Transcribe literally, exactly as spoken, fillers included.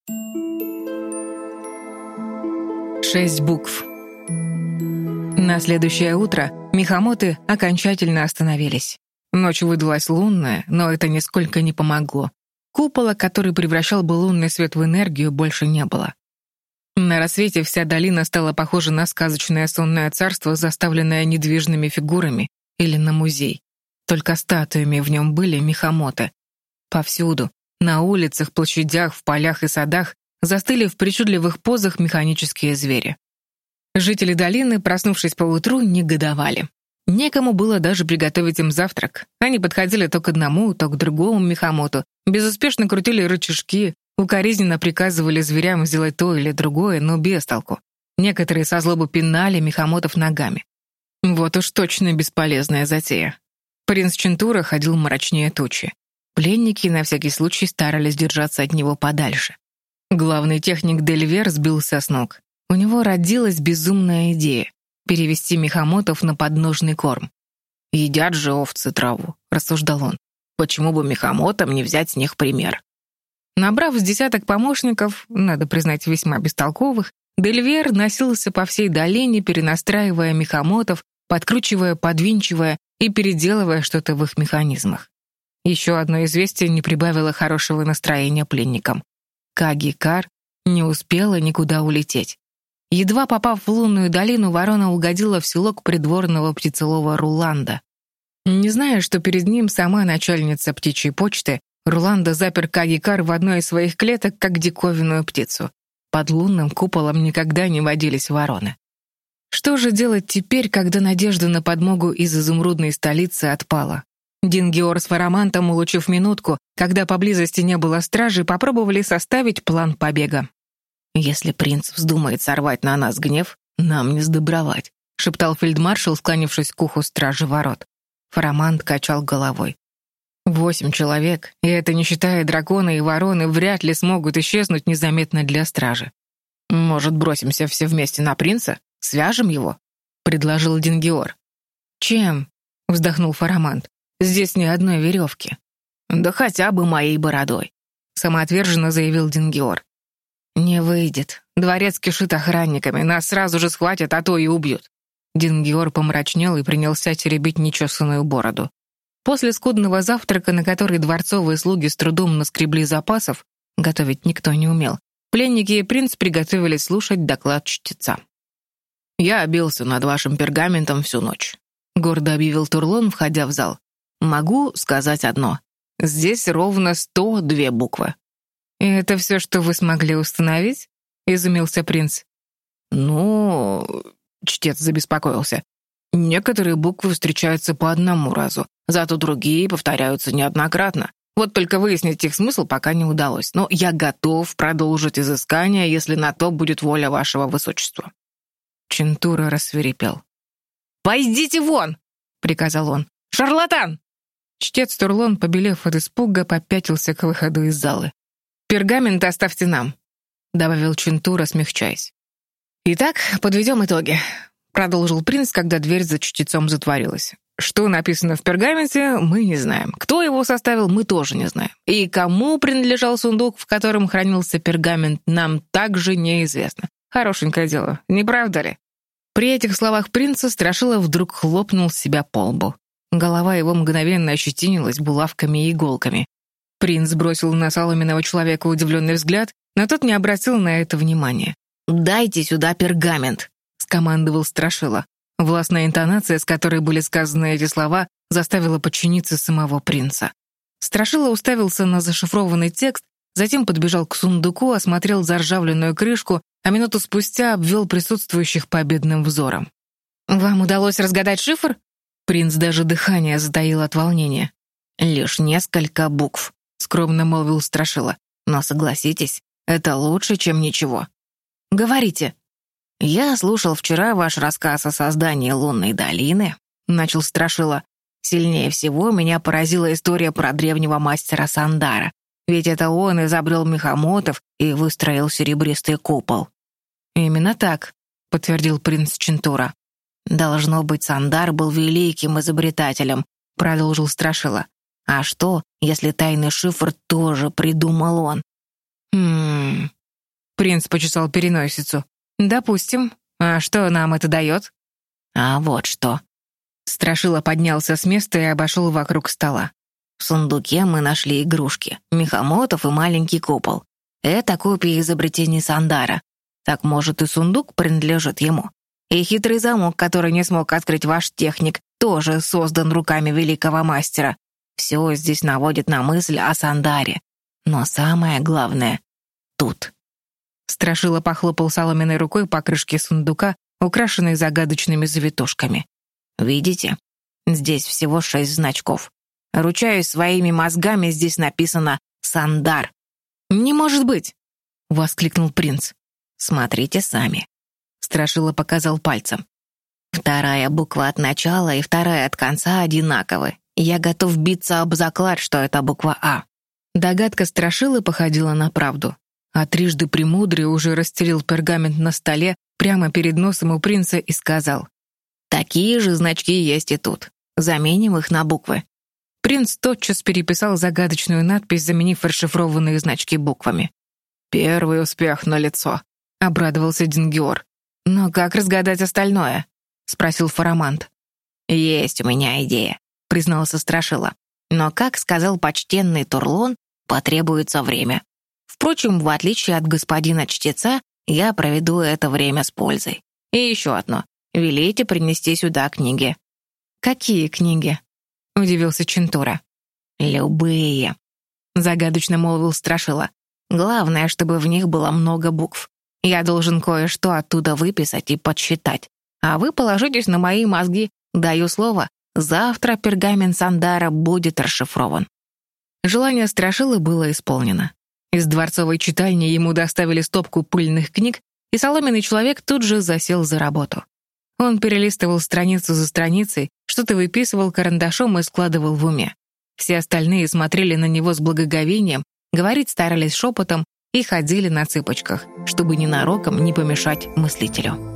Шесть букв. На следующее утро мехамоты окончательно остановились. Ночь выдалась лунная, но это нисколько не помогло. Купола, который превращал бы лунный свет в энергию, больше не было. На рассвете вся долина стала похожа на сказочное сонное царство, заставленное недвижными фигурами, или на музей. Только статуями в нем были мехамоты. Повсюду, на улицах, площадях, в полях и садах, застыли в причудливых позах механические звери. Жители долины, проснувшись поутру, негодовали. Некому было даже приготовить им завтрак. Они подходили то к одному, то к другому мехамоту, безуспешно крутили рычажки, укоризненно приказывали зверям сделать то или другое, но без толку. Некоторые со злобы пинали мехамотов ногами. Вот уж точно бесполезная затея. Принц Чентура ходил мрачнее тучи. Пленники на всякий случай старались держаться от него подальше. Главный техник Дельвер сбился с ног. У него родилась безумная идея — перевести мехамотов на подножный корм. «Едят же овцы траву», — рассуждал он. «Почему бы мехамотам не взять с них пример?» Набрав с десяток помощников, надо признать, весьма бестолковых, Дельвер носился по всей долине, перенастраивая мехамотов, подкручивая, подвинчивая и переделывая что-то в их механизмах. Еще одно известие не прибавило хорошего настроения пленникам. Каги-Кар не успела никуда улететь. Едва попав в лунную долину, ворона угодила в селок придворного птицелова Руланда. Не зная, что перед ним сама начальница птичьей почты, Руланда запер Каги-Кар в одной из своих клеток, как диковинную птицу. Под лунным куполом никогда не водились вороны. Что же делать теперь, когда надежда на подмогу из изумрудной столицы отпала? Дингиор с Фарамантом, улучив минутку, когда поблизости не было стражи, попробовали составить план побега. «Если принц вздумает сорвать на нас гнев, нам не сдобровать», — шептал фельдмаршал, склонившись к уху стражи ворот. Фарамант качал головой. «Восемь человек, и это не считая дракона и вороны, вряд ли смогут исчезнуть незаметно для стражи. Может, бросимся все вместе на принца? Свяжем его?» — предложил Дингиор. «Чем?» — вздохнул Фарамант. «Здесь ни одной веревки». «Да хотя бы моей бородой», — самоотверженно заявил Дингиор. «Не выйдет. Дворец кишит охранниками. Нас сразу же схватят, а то и убьют». Дингиор помрачнел и принялся теребить нечесанную бороду. После скудного завтрака, на который дворцовые слуги с трудом наскребли запасов, готовить никто не умел, пленники и принц приготовились слушать доклад чтеца. «Я бился над вашим пергаментом всю ночь», — гордо объявил Турлон, входя в зал. «Могу сказать одно. Здесь ровно сто две буквы». «И это все, что вы смогли установить?» — изумился принц. «Ну...» — чтец забеспокоился. «Некоторые буквы встречаются по одному разу, зато другие повторяются неоднократно. Вот только выяснить их смысл пока не удалось. Но я готов продолжить изыскание, если на то будет воля вашего высочества». Чентура рассвирепел. «Пойдите вон!» — приказал он. «Шарлатан!» Чтец Турлон, побелев от испуга, попятился к выходу из залы. «Пергамент оставьте нам», — добавил Чентура, смягчаясь. «Итак, подведем итоги», — продолжил принц, когда дверь за чтецом затворилась. «Что написано в пергаменте, мы не знаем. Кто его составил, мы тоже не знаем. И кому принадлежал сундук, в котором хранился пергамент, нам также неизвестно. Хорошенькое дело, не правда ли?» При этих словах принца Страшила вдруг хлопнул себя по лбу. Голова его мгновенно ощетинилась булавками и иголками. Принц бросил на соломенного человека удивленный взгляд, но тот не обратил на это внимания. «Дайте сюда пергамент», — скомандовал Страшила. Властная интонация, с которой были сказаны эти слова, заставила подчиниться самого принца. Страшила уставился на зашифрованный текст, затем подбежал к сундуку, осмотрел заржавленную крышку, а минуту спустя обвел присутствующих победным взором. «Вам удалось разгадать шифр?» Принц даже дыхание затаил от волнения. «Лишь несколько букв», — скромно молвил Страшила. «Но согласитесь, это лучше, чем ничего». «Говорите». «Я слушал вчера ваш рассказ о создании лунной долины», — начал Страшила. «Сильнее всего меня поразила история про древнего мастера Сандара. Ведь это он изобрел мехамотов и выстроил серебристый купол». «Именно так», — подтвердил принц Чентура. «Должно быть, Сандар был великим изобретателем», — продолжил Страшила. «А что, если тайный шифр тоже придумал он?» «Хм...» Принц почесал переносицу. «Допустим. А что нам это дает?» «А вот что». Страшила поднялся с места и обошел вокруг стола. В сундуке мы нашли игрушки, мехамотов и маленький купол. Это копия изобретений Сандара. Так, может, и сундук принадлежит ему. И хитрый замок, который не смог открыть ваш техник, тоже создан руками великого мастера. Все здесь наводит на мысль о Сандаре. Но самое главное — тут». Страшила похлопал соломенной рукой по крышке сундука, украшенной загадочными завитушками. «Видите? Здесь всего шесть значков. Ручаюсь своими мозгами, здесь написано «Сандар». «Не может быть!» — воскликнул принц. «Смотрите сами». Страшила показал пальцем. Вторая буква от начала и вторая от конца одинаковы. Я готов биться об заклад, что это буква «А». Догадка Страшилы походила на правду. А трижды премудрый уже расстелил пергамент на столе прямо перед носом у принца и сказал: «Такие же значки есть и тут. Заменим их на буквы». Принц тотчас переписал загадочную надпись, заменив расшифрованные значки буквами. «Первый успех налицо», — обрадовался Дингиор. «Но как разгадать остальное?» — спросил Фарамант. «Есть у меня идея», — признался Страшила. «Но, как сказал почтенный Турлон, потребуется время. Впрочем, в отличие от господина чтеца, я проведу это время с пользой. И еще одно. Велите принести сюда книги». «Какие книги?» — удивился Чентура. «Любые», — загадочно молвил Страшила. «Главное, чтобы в них было много букв. Я должен кое-что оттуда выписать и подсчитать. А вы положитесь на мои мозги. Даю слово, завтра пергамент Сандара будет расшифрован». Желание Страшилы было исполнено. Из дворцовой читальни ему доставили стопку пыльных книг, и соломенный человек тут же засел за работу. Он перелистывал страницу за страницей, что-то выписывал карандашом и складывал в уме. Все остальные смотрели на него с благоговением, говорить старались шепотом и ходили на цыпочках, чтобы ненароком не помешать мыслителю.